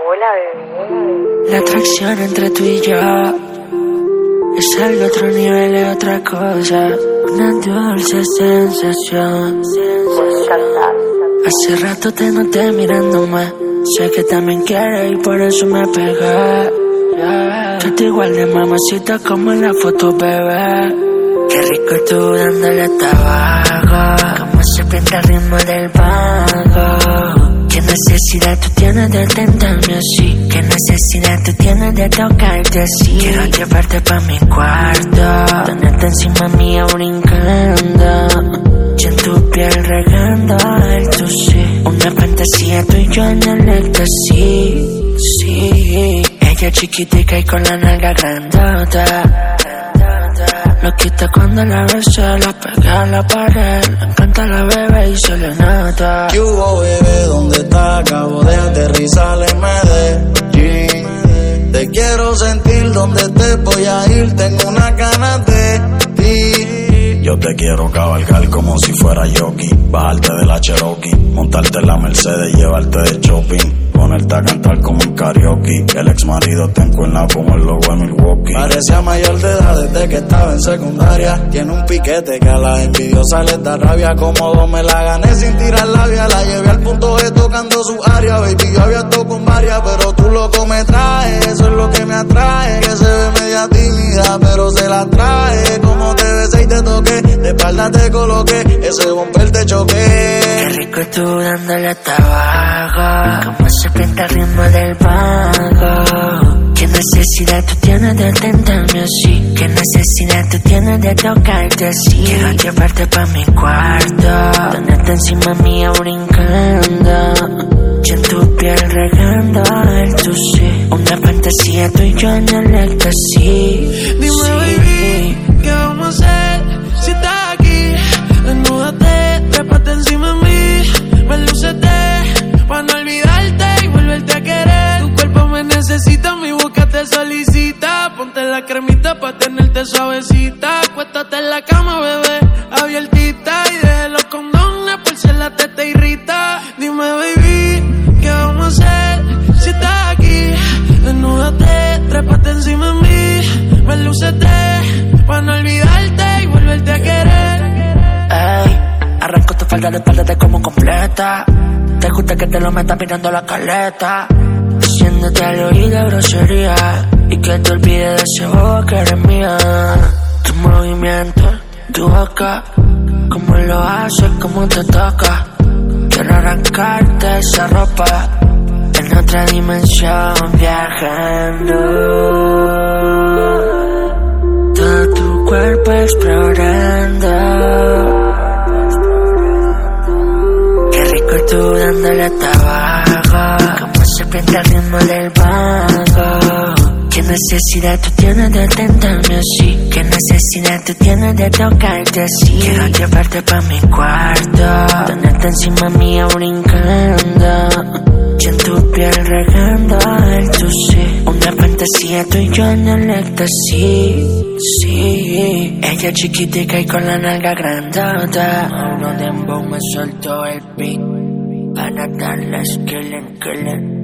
Hola, bebé. La atracción entre tú y yo es al otro nivel, es otra cosa. Una dulce sensación. Hace rato te noté mirándome. Sé que también quieres y por eso me pegué. Tú te igual de mamacita como en la foto, bebé. Qué rico tú dándole tabaco, como se pinta el ritmo del vago. ¿Qué necesidad tú tienes de tentarme así? ¿Qué necesidad tú tienes de tocarte así? Quiero llevarte pa' mi cuarto, tenerte encima mía brincando, y en tu piel regando el sí. Una fantasía tú y yo en el éxtasis, sí. Ella chiquitica y con la nalga grandota. Lo quita cuando la besa, la pega a la pared. Le encanta la bebé y se le nota. ¿Qué hubo, bebé? ¿Dónde estás? Acabo de aterrizar en Medellín. Te quiero sentir donde te voy a ir. Tengo una ganas de ti. Yo te quiero cabalgar como si fuera jockey. Bajarte de la Cherokee, montarte en la Mercedes, llevarte de shopping, ponerte a cantar como un karaoke. El ex marido te encuentra como el logo de Milwaukee. Parecía mayor de edad desde que estaba en secundaria. Tiene un piquete que a las envidiosas les da rabia. Cómodo me la gané sin tirar labia. La llevé al punto G tocando su área. Baby, yo había estado con varias, pero tú loco me traes. Eso es lo que me atrae. Que se ve media tímida, pero se la trae. Como te besé y te toqué, de espalda te coloqué, ese bumper te choqué. Qué rico tú dándole tabaco, como se pinta el ritmo del vago. ¿Qué necesidad tú tienes de tentarme así? ¿Qué necesidad tú tienes de tocarte así? Quiero llevarte pa' mi cuarto, tenerte encima mía brincando, y en tu piel regando el sí. Una fantasía tú y yo en el éxtasis. Dime, sí. baby, ¿qué vamos a hacer? Si estás aquí, desnúdate, trépate encima de mí, melúcete, pa' no olvidarte y volverte a querer. Tu cuerpo me necesita, mi boca te solicita. Ponte la cremita pa' tenerte suavecita. Acuéstate en la cama, bebé, abiertita, y deje los condones por si la teta irrita. Dime, baby, ¿qué vamos a hacer? Si estás aquí, desnúdate, trépate encima de mí, melúcete, pa' no olvidarte y volverte a querer. Ey, arranco tu falda de espalda de como completa. Te gusta que te lo metas mirando la caleta, diciéndote al oído grosería, y que te olvides de ese bobo que eres mía. Tu movimiento, tu boca, cómo lo haces, cómo te toca. Quiero arrancarte esa ropa, en otra dimensión viajando, todo tu cuerpo explorando. Qué rico tú dándole tabaco, como se pinta el ritmo del vago. ¿Qué necesidad tú tienes de tentarme así? ¿Qué necesidad tú tienes de tocarte así? Quiero llevarte pa' mi cuarto, tenerte encima mía brincando, y en tu piel regando el sí. Una fantasía tú y yo en el éxtasis, sí. Ella chiquitica y con la nalga grandota. A uno de dembow me soltó el beat para darles killing.